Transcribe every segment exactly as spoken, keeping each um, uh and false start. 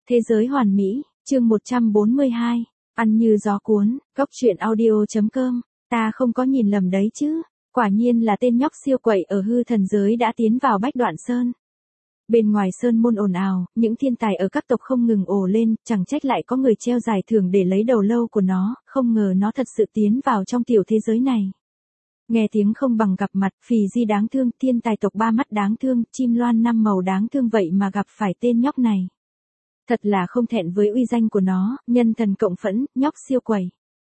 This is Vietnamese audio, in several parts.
Thế giới hoàn mỹ, chương một trăm bốn mươi hai, ăn như gió cuốn, góc truyện audio.com, ta không có nhìn lầm đấy chứ, quả nhiên là tên nhóc siêu quậy ở hư thần giới đã tiến vào Bách Đoạn Sơn. Bên ngoài sơn môn ồn ào, những thiên tài ở các tộc không ngừng ồ lên, chẳng trách lại có người treo giải thưởng để lấy đầu lâu của nó, không ngờ nó thật sự tiến vào trong tiểu thế giới này. Nghe tiếng không bằng gặp mặt, phì di đáng thương, thiên tài tộc ba mắt đáng thương, chim loan năm màu đáng thương vậy mà gặp phải tên nhóc này. Thật là không thẹn với uy danh của nó, nhân thần cộng phẫn, nhóc siêu quẩy.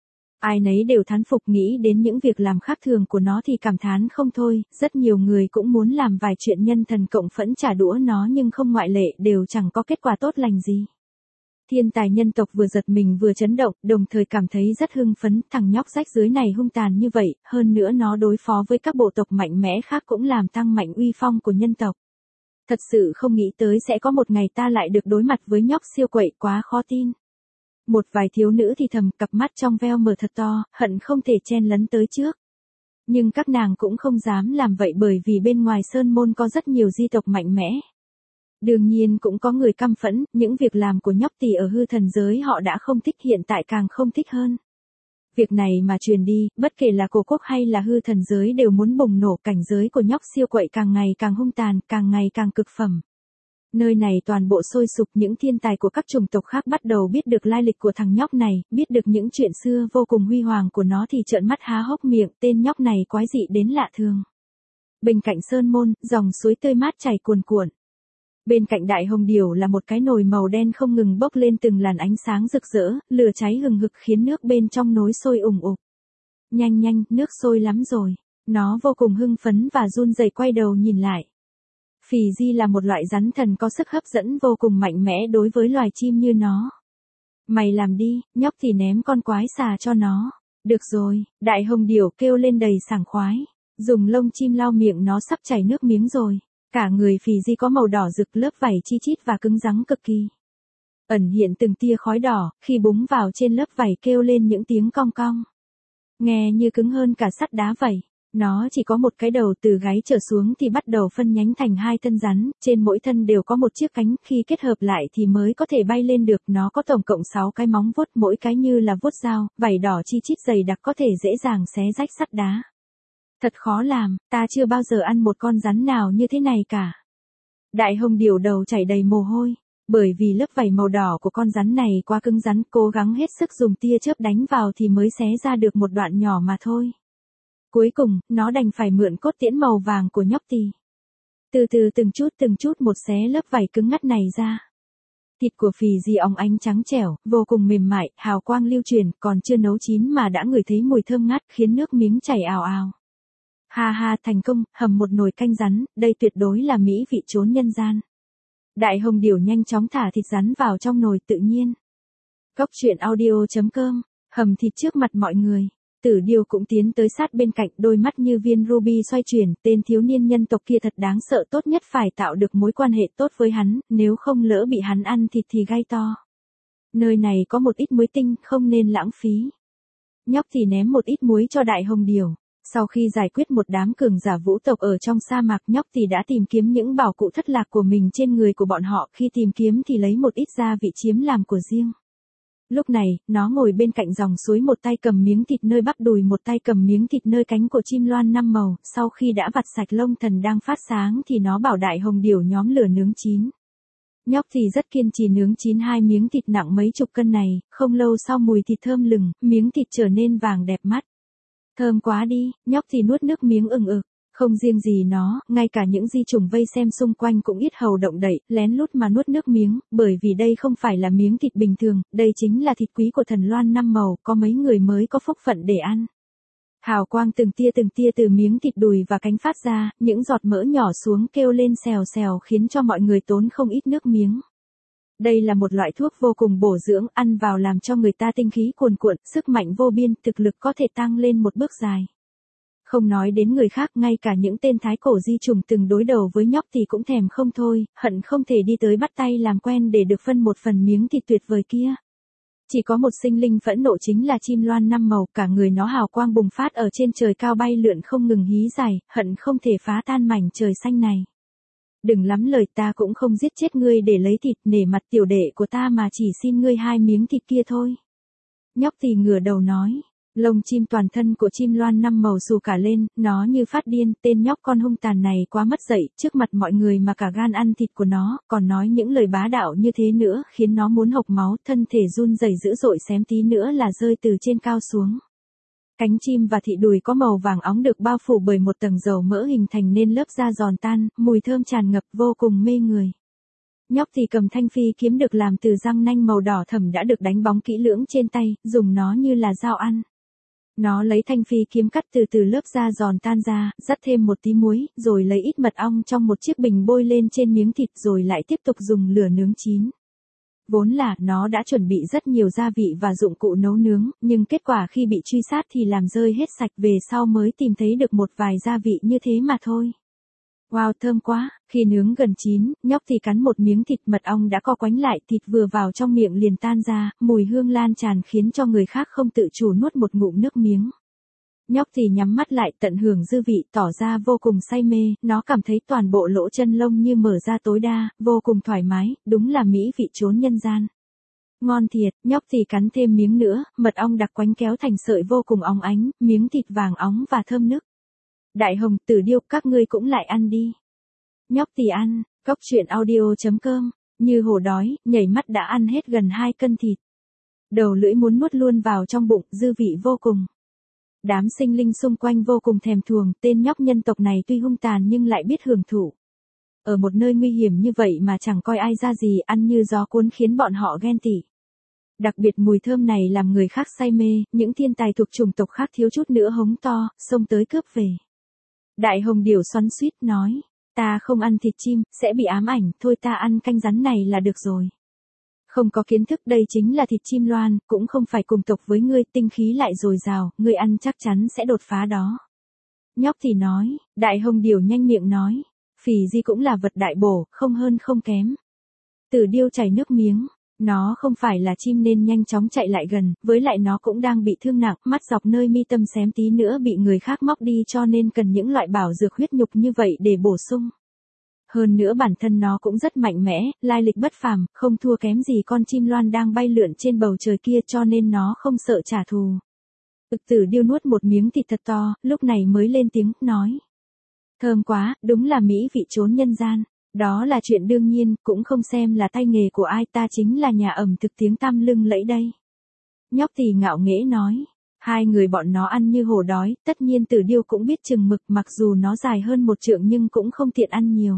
Ai nấy đều thán phục, nghĩ đến những việc làm khác thường của nó thì cảm thán không thôi, rất nhiều người cũng muốn làm vài chuyện nhân thần cộng phẫn trả đũa nó nhưng không ngoại lệ, đều chẳng có kết quả tốt lành gì. Thiên tài nhân tộc vừa giật mình vừa chấn động, đồng thời cảm thấy rất hưng phấn, thằng nhóc rách rưới này hung tàn như vậy, hơn nữa nó đối phó với các bộ tộc mạnh mẽ khác cũng làm tăng mạnh uy phong của nhân tộc. Thật sự không nghĩ tới sẽ có một ngày ta lại được đối mặt với nhóc siêu quậy, quá khó tin. Một vài thiếu nữ thì thầm, cặp mắt trong veo mở thật to, hận không thể chen lấn tới trước. Nhưng các nàng cũng không dám làm vậy bởi vì bên ngoài sơn môn có rất nhiều di tộc mạnh mẽ. Đương nhiên cũng có người căm phẫn, những việc làm của nhóc tỳ ở hư thần giới họ đã không thích, hiện tại càng không thích hơn. Việc này mà truyền đi, bất kể là cổ quốc hay là hư thần giới đều muốn bùng nổ, cảnh giới của nhóc siêu quậy càng ngày càng hung tàn, càng ngày càng cực phẩm. Nơi này toàn bộ sôi sục, những thiên tài của các chủng tộc khác bắt đầu biết được lai lịch của thằng nhóc này, biết được những chuyện xưa vô cùng huy hoàng của nó thì trợn mắt há hốc miệng, tên nhóc này quái dị đến lạ thường. Bên cạnh sơn môn, dòng suối tươi mát chảy cuồn cuộn. Bên cạnh đại hồng điểu là một cái nồi màu đen không ngừng bốc lên từng làn ánh sáng rực rỡ, lửa cháy hừng hực khiến nước bên trong nồi sôi ủng ục. Nhanh nhanh, nước sôi lắm rồi. Nó vô cùng hưng phấn và run rẩy quay đầu nhìn lại. Phì di là một loại rắn thần có sức hấp dẫn vô cùng mạnh mẽ đối với loài chim như nó. Mày làm đi, nhóc thì ném con quái xà cho nó. Được rồi, đại hồng điểu kêu lên đầy sảng khoái. Dùng lông chim lau miệng nó sắp chảy nước miếng rồi. Cả người phì di có màu đỏ rực, lớp vảy chi chít và cứng rắn cực kỳ. Ẩn hiện từng tia khói đỏ, khi búng vào trên lớp vảy kêu lên những tiếng cong cong. Nghe như cứng hơn cả sắt đá vậy. Nó chỉ có một cái đầu, từ gáy trở xuống thì bắt đầu phân nhánh thành hai thân rắn, trên mỗi thân đều có một chiếc cánh, khi kết hợp lại thì mới có thể bay lên được. Nó có tổng cộng sáu cái móng vuốt, mỗi cái như là vuốt dao, vảy đỏ chi chít dày đặc có thể dễ dàng xé rách sắt đá. Thật khó làm, ta chưa bao giờ ăn một con rắn nào như thế này cả. Đại hồng điểu đầu chảy đầy mồ hôi, bởi vì lớp vảy màu đỏ của con rắn này quá cứng rắn, cố gắng hết sức dùng tia chớp đánh vào thì mới xé ra được một đoạn nhỏ mà thôi. Cuối cùng, nó đành phải mượn cốt tiễn màu vàng của nhóc tỳ. Từ từ từng chút từng chút một xé lớp vảy cứng ngắt này ra. Thịt của phì di óng ánh trắng trẻo, vô cùng mềm mại, hào quang lưu truyền, còn chưa nấu chín mà đã ngửi thấy mùi thơm ngát, khiến nước miếng chảy ào ào. Ha ha, thành công, hầm một nồi canh rắn, đây tuyệt đối là mỹ vị chốn nhân gian. Đại hồng điểu nhanh chóng thả thịt rắn vào trong nồi tự nhiên. Góc truyện audio.com, hầm thịt trước mặt mọi người. Tử điêu cũng tiến tới sát bên cạnh, đôi mắt như viên ruby xoay chuyển, tên thiếu niên nhân tộc kia thật đáng sợ, tốt nhất phải tạo được mối quan hệ tốt với hắn, nếu không lỡ bị hắn ăn thịt thì gai to. Nơi này có một ít muối tinh, không nên lãng phí. Nhóc thì ném một ít muối cho đại hồng điểu. Sau khi giải quyết một đám cường giả vũ tộc ở trong sa mạc, nhóc thì đã tìm kiếm những bảo cụ thất lạc của mình trên người của bọn họ, khi tìm kiếm thì lấy một ít gia vị chiếm làm của riêng. Lúc này, nó ngồi bên cạnh dòng suối, một tay cầm miếng thịt nơi bắp đùi, một tay cầm miếng thịt nơi cánh của chim loan năm màu, sau khi đã vặt sạch lông thần đang phát sáng thì nó bảo đại hồng điểu nhóm lửa nướng chín. Nhóc thì rất kiên trì nướng chín hai miếng thịt nặng mấy chục cân này, không lâu sau mùi thịt thơm lừng, miếng thịt trở nên vàng đẹp mắt. Thơm quá đi, nhóc thì nuốt nước miếng ừng ực. Không riêng gì nó, ngay cả những di trùng vây xem xung quanh cũng yết hầu động đậy, lén lút mà nuốt nước miếng, bởi vì đây không phải là miếng thịt bình thường, đây chính là thịt quý của thần loan năm màu, có mấy người mới có phúc phận để ăn. Hào quang từng tia từng tia từ miếng thịt đùi và cánh phát ra, những giọt mỡ nhỏ xuống kêu lên xèo xèo khiến cho mọi người tốn không ít nước miếng. Đây là một loại thuốc vô cùng bổ dưỡng, ăn vào làm cho người ta tinh khí cuồn cuộn, sức mạnh vô biên, thực lực có thể tăng lên một bước dài. Không nói đến người khác, ngay cả những tên thái cổ di trùng từng đối đầu với nhóc thì cũng thèm không thôi, hận không thể đi tới bắt tay làm quen để được phân một phần miếng thịt tuyệt vời kia. Chỉ có một sinh linh phẫn nộ, chính là chim loan năm màu, cả người nó hào quang bùng phát ở trên trời cao bay lượn không ngừng hí dài, hận không thể phá tan mảnh trời xanh này. Đừng lắm lời, ta cũng không giết chết ngươi để lấy thịt, nể mặt tiểu đệ của ta mà chỉ xin ngươi hai miếng thịt kia thôi. Nhóc tỳ ngửa đầu nói. Lông chim toàn thân của chim loan năm màu xù cả lên, nó như phát điên, tên nhóc con hung tàn này quá mất dạy, trước mặt mọi người mà cả gan ăn thịt của nó, còn nói những lời bá đạo như thế nữa, khiến nó muốn hộc máu, thân thể run rẩy dữ dội, xém tí nữa là rơi từ trên cao xuống. Cánh chim và thị đùi có màu vàng óng được bao phủ bởi một tầng dầu mỡ hình thành nên lớp da giòn tan, mùi thơm tràn ngập vô cùng mê người. Nhóc thì cầm thanh phi kiếm được làm từ răng nanh màu đỏ thẫm đã được đánh bóng kỹ lưỡng trên tay, dùng nó như là dao ăn. Nó lấy thanh phi kiếm cắt từ từ lớp da giòn tan ra, dắt thêm một tí muối, rồi lấy ít mật ong trong một chiếc bình bôi lên trên miếng thịt rồi lại tiếp tục dùng lửa nướng chín. Vốn là nó đã chuẩn bị rất nhiều gia vị và dụng cụ nấu nướng, nhưng kết quả khi bị truy sát thì làm rơi hết sạch, về sau mới tìm thấy được một vài gia vị như thế mà thôi. Wow, thơm quá, khi nướng gần chín, nhóc thì cắn một miếng thịt, mật ong đã co quánh lại, thịt vừa vào trong miệng liền tan ra, mùi hương lan tràn khiến cho người khác không tự chủ nuốt một ngụm nước miếng. Nhóc thì nhắm mắt lại tận hưởng dư vị, tỏ ra vô cùng say mê, nó cảm thấy toàn bộ lỗ chân lông như mở ra tối đa, vô cùng thoải mái, đúng là mỹ vị chốn nhân gian. Ngon thiệt, nhóc thì cắn thêm miếng nữa, mật ong đặc quánh kéo thành sợi vô cùng óng ánh, miếng thịt vàng óng và thơm nức. Đại Hồng, Tử Điêu, các ngươi cũng lại ăn đi. Nhóc thì ăn, cốc truyện audio chấm com, như hổ đói, nhảy mắt đã ăn hết gần hai cân thịt. Đầu lưỡi muốn nuốt luôn vào trong bụng, dư vị vô cùng. Đám sinh linh xung quanh vô cùng thèm thuồng, tên nhóc nhân tộc này tuy hung tàn nhưng lại biết hưởng thụ. Ở một nơi nguy hiểm như vậy mà chẳng coi ai ra gì, ăn như gió cuốn khiến bọn họ ghen tị. Đặc biệt mùi thơm này làm người khác say mê, những thiên tài thuộc chủng tộc khác thiếu chút nữa hống to, xông tới cướp về. Đại Hồng Điểu xoắn xuýt nói, ta không ăn thịt chim, sẽ bị ám ảnh, thôi ta ăn canh rắn này là được rồi. Không có kiến thức, đây chính là thịt chim loan, cũng không phải cùng tộc với ngươi, tinh khí lại dồi dào, ngươi ăn chắc chắn sẽ đột phá đó. Nhóc thì nói, Đại Hồng Điểu nhanh miệng nói, phì di cũng là vật đại bổ, không hơn không kém. Tử Điêu chảy nước miếng. Nó không phải là chim nên nhanh chóng chạy lại gần, với lại nó cũng đang bị thương nặng, mắt dọc nơi mi tâm xém tí nữa bị người khác móc đi, cho nên cần những loại bảo dược huyết nhục như vậy để bổ sung. Hơn nữa bản thân nó cũng rất mạnh mẽ, lai lịch bất phàm, không thua kém gì con chim loan đang bay lượn trên bầu trời kia, cho nên nó không sợ trả thù. Ực Tử Điêu nuốt một miếng thịt thật to, lúc này mới lên tiếng, nói. Thơm quá, đúng là mỹ vị chốn nhân gian. Đó là chuyện đương nhiên, cũng không xem là tay nghề của ai, ta chính là nhà ẩm thực tiếng tăm lưng lẫy đây. Nhóc thì ngạo nghễ nói. Hai người bọn nó ăn như hổ đói, tất nhiên Tử Điêu cũng biết chừng mực, mặc dù nó dài hơn một trượng nhưng cũng không tiện ăn nhiều.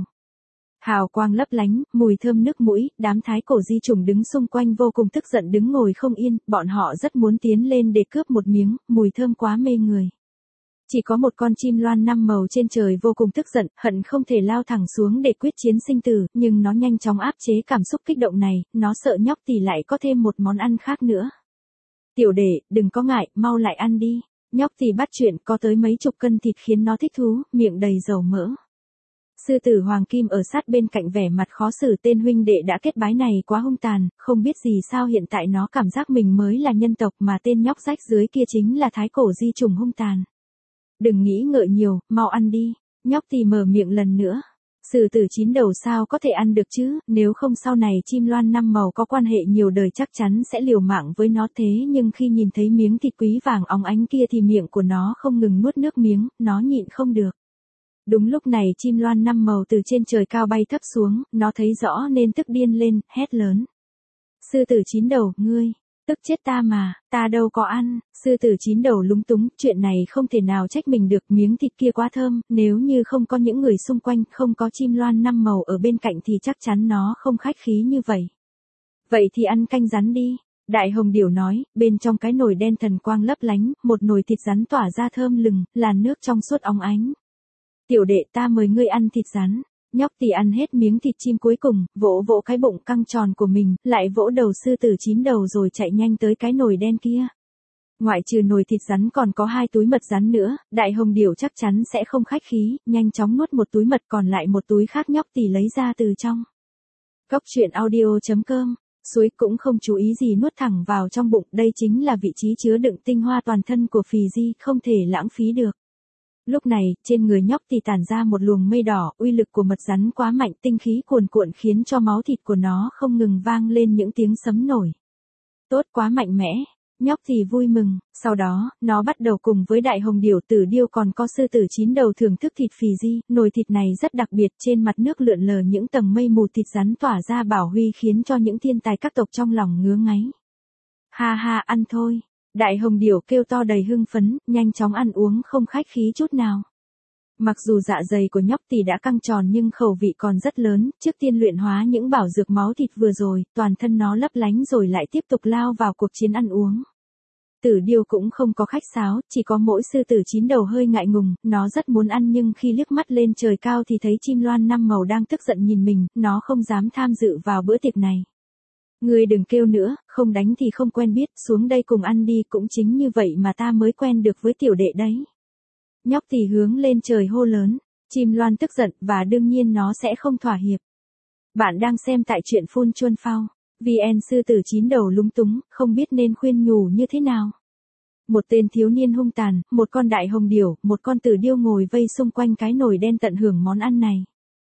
Hào quang lấp lánh, mùi thơm nước mũi, đám thái cổ di trùng đứng xung quanh vô cùng tức giận đứng ngồi không yên, bọn họ rất muốn tiến lên để cướp một miếng, mùi thơm quá mê người. Chỉ có một con chim loan năm màu trên trời vô cùng tức giận, hận không thể lao thẳng xuống để quyết chiến sinh tử, nhưng nó nhanh chóng áp chế cảm xúc kích động này, nó sợ nhóc thì lại có thêm một món ăn khác nữa. Tiểu đệ, đừng có ngại, mau lại ăn đi. Nhóc thì bắt chuyện, có tới mấy chục cân thịt khiến nó thích thú, miệng đầy dầu mỡ. Sư tử Hoàng Kim ở sát bên cạnh vẻ mặt khó xử, tên huynh đệ đã kết bái này quá hung tàn, không biết gì sao hiện tại nó cảm giác mình mới là nhân tộc mà tên nhóc rách dưới kia chính là thái cổ di trùng hung tàn. Đừng nghĩ ngợi nhiều, mau ăn đi. Nhóc thì mở miệng lần nữa. Sử tử chín đầu sao có thể ăn được chứ, nếu không sau này chim loan năm màu có quan hệ nhiều đời chắc chắn sẽ liều mạng với nó, thế nhưng khi nhìn thấy miếng thịt quý vàng óng ánh kia thì miệng của nó không ngừng nuốt nước miếng, nó nhịn không được. Đúng lúc này chim loan năm màu từ trên trời cao bay thấp xuống, nó thấy rõ nên tức điên lên, hét lớn. Sư tử chín đầu, ngươi, tức chết ta mà, ta đâu có ăn. Sư tử chín đầu lúng túng, chuyện này không thể nào trách mình được, miếng thịt kia quá thơm, nếu như không có những người xung quanh, không có chim loan năm màu ở bên cạnh thì chắc chắn nó không khách khí như vậy. Vậy thì ăn canh rắn đi. Đại Hồng Điểu nói, bên trong cái nồi đen thần quang lấp lánh, một nồi thịt rắn tỏa ra thơm lừng, làn nước trong suốt óng ánh. Tiểu đệ, ta mời ngươi ăn thịt rắn. Nhóc thì ăn hết miếng thịt chim cuối cùng, vỗ vỗ cái bụng căng tròn của mình, lại vỗ đầu sư tử chín đầu rồi chạy nhanh tới cái nồi đen kia. Ngoại trừ nồi thịt rắn còn có hai túi mật rắn nữa, Đại Hồng Điểu chắc chắn sẽ không khách khí, nhanh chóng nuốt một túi mật, còn lại một túi khác nhóc thì lấy ra từ trong. Cốc truyện audio chấm com, suối cũng không chú ý gì nuốt thẳng vào trong bụng, đây chính là vị trí chứa đựng tinh hoa toàn thân của phì di, không thể lãng phí được. Lúc này, trên người nhóc thì tản ra một luồng mây đỏ, uy lực của mật rắn quá mạnh, tinh khí cuồn cuộn khiến cho máu thịt của nó không ngừng vang lên những tiếng sấm nổi. Tốt, quá mạnh mẽ. Nhóc thì vui mừng, sau đó, nó bắt đầu cùng với đại hồng điểu, tử điêu còn có sư tử chín đầu thưởng thức thịt phì di, nồi thịt này rất đặc biệt, trên mặt nước lượn lờ những tầng mây mù thịt rắn tỏa ra bảo huy khiến cho những thiên tài các tộc trong lòng ngứa ngáy. Ha ha, ăn thôi. Đại hồng điểu kêu to đầy hưng phấn, nhanh chóng ăn uống không khách khí chút nào. Mặc dù dạ dày của nhóc tỳ đã căng tròn nhưng khẩu vị còn rất lớn, trước tiên luyện hóa những bảo dược máu thịt vừa rồi, toàn thân nó lấp lánh rồi lại tiếp tục lao vào cuộc chiến ăn uống. Tử điêu cũng không có khách sáo, chỉ có mỗi sư tử chín đầu hơi ngại ngùng, nó rất muốn ăn nhưng khi liếc mắt lên trời cao thì thấy chim loan năm màu đang tức giận nhìn mình, nó không dám tham dự vào bữa tiệc này. Ngươi đừng kêu nữa, không đánh thì không quen biết, xuống đây cùng ăn đi, cũng chính như vậy mà ta mới quen được với tiểu đệ đấy. Nhóc thì hướng lên trời hô lớn, chim loan tức giận và đương nhiên nó sẽ không thỏa hiệp. Bạn đang xem tại truyện Phun Chuân Phao. vê en sư tử chín đầu lúng túng, không biết nên khuyên nhủ như thế nào. Một tên thiếu niên hung tàn, một con đại hồng điểu, một con tử điêu ngồi vây xung quanh cái nồi đen tận hưởng món ăn này.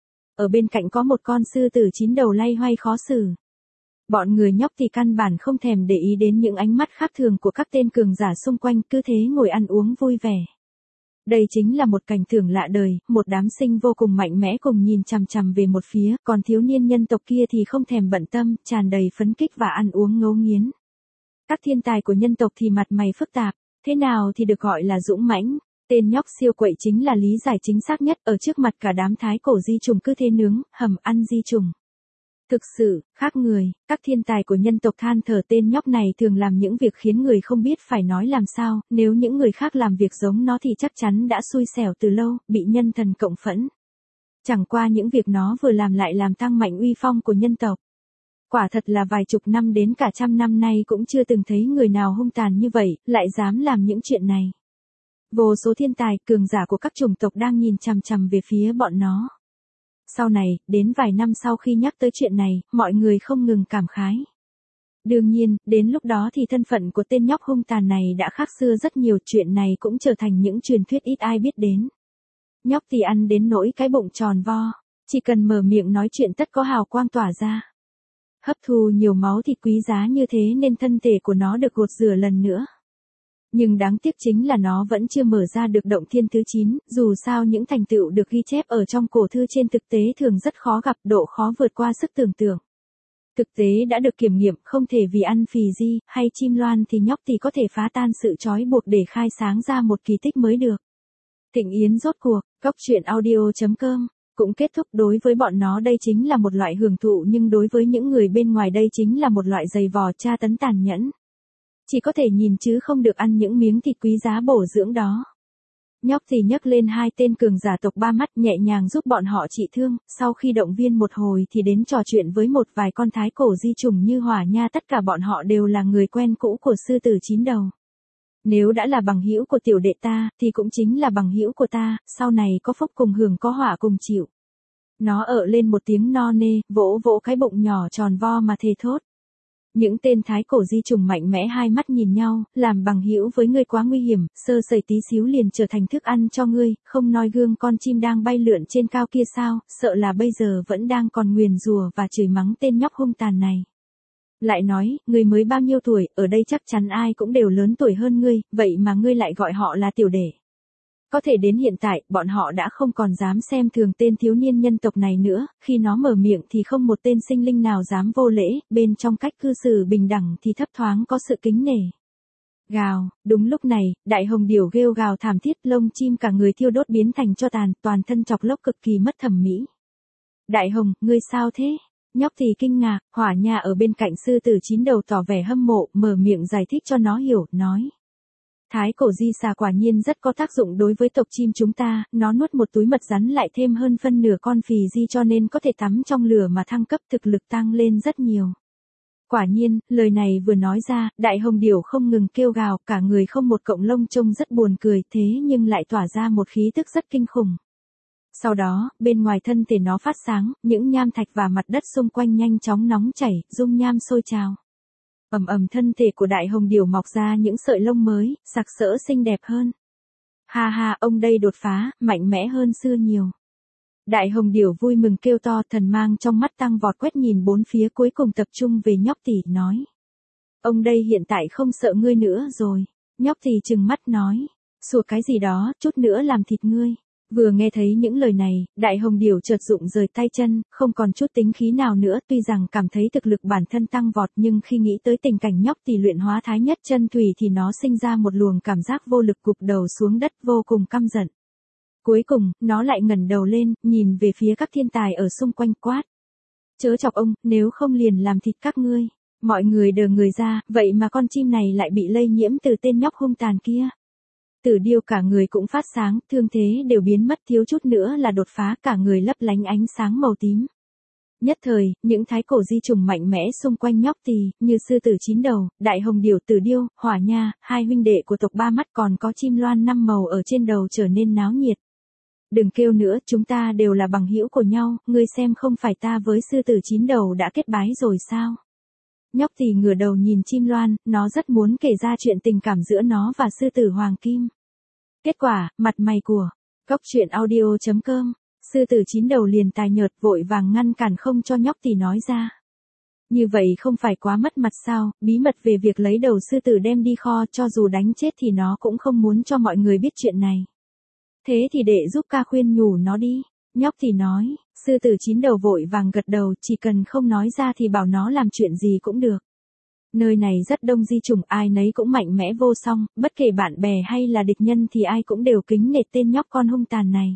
Ở bên cạnh có một con sư tử chín đầu loay hoay khó xử. Bọn người nhóc thì căn bản không thèm để ý đến những ánh mắt khác thường của các tên cường giả xung quanh, cứ thế ngồi ăn uống vui vẻ. Đây chính là một cảnh tượng lạ đời, một đám sinh vô cùng mạnh mẽ cùng nhìn chằm chằm về một phía, còn thiếu niên nhân tộc kia thì không thèm bận tâm, tràn đầy phấn kích và ăn uống ngấu nghiến. Các thiên tài của nhân tộc thì mặt mày phức tạp, thế nào thì được gọi là dũng mãnh, tên nhóc siêu quậy chính là lý giải chính xác nhất, ở trước mặt cả đám thái cổ di trùng cứ thế nướng, hầm ăn di trùng. Thực sự, khác người, các thiên tài của nhân tộc than thở tên nhóc này thường làm những việc khiến người không biết phải nói làm sao, nếu những người khác làm việc giống nó thì chắc chắn đã xui xẻo từ lâu, bị nhân thần cộng phẫn. Chẳng qua những việc nó vừa làm lại làm tăng mạnh uy phong của nhân tộc. Quả thật là vài chục năm đến cả trăm năm nay cũng chưa từng thấy người nào hung tàn như vậy, lại dám làm những chuyện này. Vô số thiên tài, cường giả của các chủng tộc đang nhìn chằm chằm về phía bọn nó. Sau này, đến vài năm sau khi nhắc tới chuyện này, mọi người không ngừng cảm khái. Đương nhiên, đến lúc đó thì thân phận của tên nhóc hung tàn này đã khác xưa rất nhiều, chuyện này cũng trở thành những truyền thuyết ít ai biết đến. Nhóc thì ăn đến nỗi cái bụng tròn vo, chỉ cần mở miệng nói chuyện tất có hào quang tỏa ra. Hấp thu nhiều máu thịt quý giá như thế nên thân thể của nó được gột rửa lần nữa. Nhưng đáng tiếc chính là nó vẫn chưa mở ra được động thiên thứ chín, dù sao những thành tựu được ghi chép ở trong cổ thư trên thực tế thường rất khó gặp, độ khó vượt qua sức tưởng tượng. Thực tế đã được kiểm nghiệm, không thể vì ăn phì di, hay chim loan thì nhóc thì có thể phá tan sự trói buộc để khai sáng ra một kỳ tích mới được. Thịnh Yến rốt cuộc, góc truyện audio chấm com, cũng kết thúc. Đối với bọn nó đây chính là một loại hưởng thụ nhưng đối với những người bên ngoài đây chính là một loại giày vò tra tấn tàn nhẫn. Chỉ có thể nhìn chứ không được ăn những miếng thịt quý giá bổ dưỡng đó. Nhóc thì nhấc lên hai tên cường giả tộc ba mắt nhẹ nhàng giúp bọn họ trị thương, sau khi động viên một hồi thì đến trò chuyện với một vài con thái cổ di trùng như hỏa nha, tất cả bọn họ đều là người quen cũ của sư tử chín đầu. Nếu đã là bằng hữu của tiểu đệ ta, thì cũng chính là bằng hữu của ta, sau này có phúc cùng hưởng có họa cùng chịu. Nó ợ lên một tiếng no nê, vỗ vỗ cái bụng nhỏ tròn vo mà thề thốt. Những tên thái cổ di trùng mạnh mẽ hai mắt nhìn nhau, làm bằng hữu với ngươi quá nguy hiểm, sơ sẩy tí xíu liền trở thành thức ăn cho ngươi, không noi gương con chim đang bay lượn trên cao kia sao, sợ là bây giờ vẫn đang còn nguyền rủa và chửi mắng tên nhóc hung tàn này. Lại nói, ngươi mới bao nhiêu tuổi, ở đây chắc chắn ai cũng đều lớn tuổi hơn ngươi, vậy mà ngươi lại gọi họ là tiểu đệ. Có thể đến hiện tại, bọn họ đã không còn dám xem thường tên thiếu niên nhân tộc này nữa, khi nó mở miệng thì không một tên sinh linh nào dám vô lễ, bên trong cách cư xử bình đẳng thì thấp thoáng có sự kính nể. Gào, đúng lúc này, đại hồng điểu kêu gào thảm thiết, lông chim cả người thiêu đốt biến thành tro tàn, toàn thân chọc lốc cực kỳ mất thẩm mỹ. Đại hồng, ngươi sao thế? Nhóc thì kinh ngạc, hỏa nha ở bên cạnh sư tử chín đầu tỏ vẻ hâm mộ, mở miệng giải thích cho nó hiểu, nói. Thái cổ di xà quả nhiên rất có tác dụng đối với tộc chim chúng ta, nó nuốt một túi mật rắn lại thêm hơn phân nửa con phì di cho nên có thể tắm trong lửa mà thăng cấp, thực lực tăng lên rất nhiều. Quả nhiên, lời này vừa nói ra, đại hồng điểu không ngừng kêu gào, cả người không một cọng lông trông rất buồn cười, thế nhưng lại tỏa ra một khí tức rất kinh khủng. Sau đó, bên ngoài thân thể nó phát sáng, những nham thạch và mặt đất xung quanh nhanh chóng nóng chảy, dung nham sôi trào. Ầm ầm thân thể của đại hồng điểu mọc ra những sợi lông mới, sặc sỡ xinh đẹp hơn. Ha ha, ông đây đột phá, mạnh mẽ hơn xưa nhiều. Đại hồng điểu vui mừng kêu to, thần mang trong mắt tăng vọt quét nhìn bốn phía cuối cùng tập trung về nhóc tỷ nói. Ông đây hiện tại không sợ ngươi nữa rồi. Nhóc tỷ trừng mắt nói. Sủa cái gì đó, chút nữa làm thịt ngươi. Vừa nghe thấy những lời này, đại hồng điểu chợt rụng rời tay chân, không còn chút tính khí nào nữa. Tuy rằng cảm thấy thực lực bản thân tăng vọt nhưng khi nghĩ tới tình cảnh nhóc tỷ luyện hóa thái nhất chân thủy thì nó sinh ra một luồng cảm giác vô lực, gục đầu xuống đất vô cùng căm giận. Cuối cùng, nó lại ngẩng đầu lên, nhìn về phía các thiên tài ở xung quanh quát. Chớ chọc ông, nếu không liền làm thịt các ngươi. Mọi người đờ người ra, vậy mà con chim này lại bị lây nhiễm từ tên nhóc hung tàn kia. Tử điêu cả người cũng phát sáng, thương thế đều biến mất, thiếu chút nữa là đột phá, cả người lấp lánh ánh sáng màu tím. Nhất thời, những thái cổ di trùng mạnh mẽ xung quanh nhóc tỳ, như sư tử chín đầu, đại hồng điểu, tử điêu, hỏa nha, hai huynh đệ của tộc ba mắt, còn có chim loan năm màu ở trên đầu trở nên náo nhiệt. Đừng kêu nữa, chúng ta đều là bằng hữu của nhau, ngươi xem không phải ta với sư tử chín đầu đã kết bái rồi sao? Nhóc tỳ ngửa đầu nhìn chim loan, nó rất muốn kể ra chuyện tình cảm giữa nó và sư tử hoàng kim. Kết quả, mặt mày của Cốc truyện audio chấm com, sư tử chín đầu liền tài nhợt vội vàng ngăn cản không cho nhóc tỳ nói ra. Như vậy không phải quá mất mặt sao, bí mật về việc lấy đầu sư tử đem đi kho, cho dù đánh chết thì nó cũng không muốn cho mọi người biết chuyện này. Thế thì để giúp ca khuyên nhủ nó đi. Nhóc thì nói, sư tử chín đầu vội vàng gật đầu, chỉ cần không nói ra thì bảo nó làm chuyện gì cũng được. Nơi này rất đông di trùng, ai nấy cũng mạnh mẽ vô song, bất kể bạn bè hay là địch nhân thì ai cũng đều kính nể tên nhóc con hung tàn này.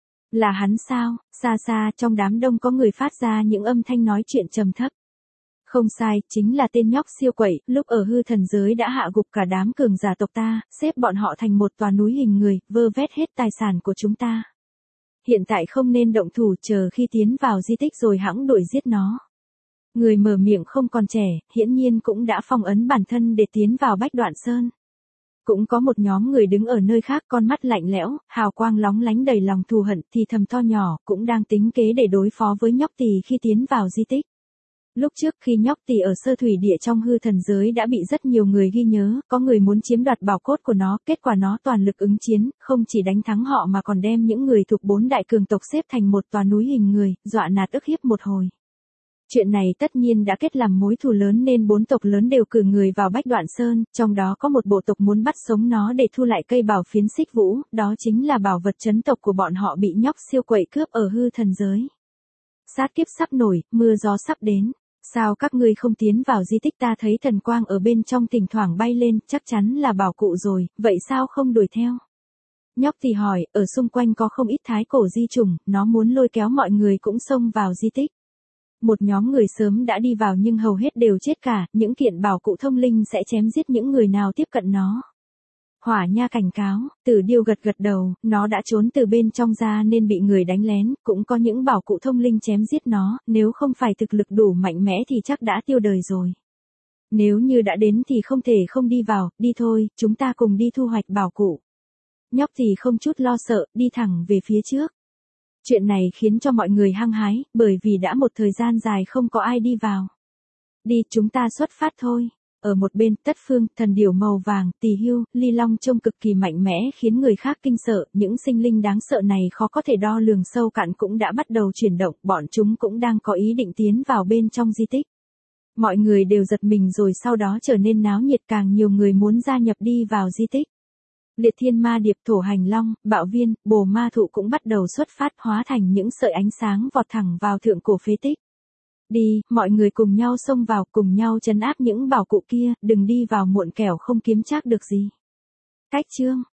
Là hắn sao? Xa xa trong đám đông có người phát ra những âm thanh nói chuyện trầm thấp. Không sai, chính là tên nhóc siêu quậy, lúc ở hư thần giới đã hạ gục cả đám cường giả tộc ta, xếp bọn họ thành một tòa núi hình người, vơ vét hết tài sản của chúng ta. Hiện tại không nên động thủ, chờ khi tiến vào di tích rồi hẵng đuổi giết nó. Người mở miệng không còn trẻ, hiển nhiên cũng đã phong ấn bản thân để tiến vào Bách Đoạn Sơn. Cũng có một nhóm người đứng ở nơi khác, con mắt lạnh lẽo, hào quang lóng lánh đầy lòng thù hận, thì thầm to nhỏ, cũng đang tính kế để đối phó với nhóc tỳ khi tiến vào di tích. Lúc trước khi nhóc tỳ ở sơ thủy địa trong hư thần giới đã bị rất nhiều người ghi nhớ, có người muốn chiếm đoạt bảo cốt của nó, kết quả nó toàn lực ứng chiến, không chỉ đánh thắng họ mà còn đem những người thuộc bốn đại cường tộc xếp thành một tòa núi hình người, dọa nạt ức hiếp một hồi. Chuyện này tất nhiên đã kết làm mối thù lớn nên bốn tộc lớn đều cử người vào Bách Đoạn Sơn, trong đó có một bộ tộc muốn bắt sống nó để thu lại cây bảo phiến xích vũ, đó chính là bảo vật trấn tộc của bọn họ bị nhóc siêu quậy cướp ở hư thần giới. Sát kiếp sắp nổi, mưa gió sắp đến. Sao các ngươi không tiến vào di tích, ta thấy thần quang ở bên trong thỉnh thoảng bay lên, chắc chắn là bảo cụ rồi, vậy sao không đuổi theo? Nhóc thì hỏi, ở xung quanh có không ít thái cổ di trùng, nó muốn lôi kéo mọi người cũng xông vào di tích. Một nhóm người sớm đã đi vào nhưng hầu hết đều chết cả, những kiện bảo cụ thông linh sẽ chém giết những người nào tiếp cận nó. Hỏa nha cảnh cáo, Tử điêu gật gật đầu, nó đã trốn từ bên trong ra nên bị người đánh lén, cũng có những bảo cụ thông linh chém giết nó, nếu không phải thực lực đủ mạnh mẽ thì chắc đã tiêu đời rồi. Nếu như đã đến thì không thể không đi vào, đi thôi, chúng ta cùng đi thu hoạch bảo cụ. Nhóc thì không chút lo sợ, đi thẳng về phía trước. Chuyện này khiến cho mọi người hăng hái, bởi vì đã một thời gian dài không có ai đi vào. Đi, chúng ta xuất phát thôi. Ở một bên, Tất Phương, thần điểu màu vàng, Tỳ Hưu, Ly Long trông cực kỳ mạnh mẽ khiến người khác kinh sợ, những sinh linh đáng sợ này khó có thể đo lường sâu cạn cũng đã bắt đầu chuyển động, bọn chúng cũng đang có ý định tiến vào bên trong di tích. Mọi người đều giật mình rồi sau đó trở nên náo nhiệt, càng nhiều người muốn gia nhập đi vào di tích. Liệt thiên ma điệp, thổ hành long, bạo viên, bồ ma thụ cũng bắt đầu xuất phát hóa thành những sợi ánh sáng vọt thẳng vào thượng cổ phế tích. Đi, mọi người cùng nhau xông vào, cùng nhau trấn áp những bảo cụ kia, đừng đi vào muộn kẻo không kiếm trác được gì. Cách chương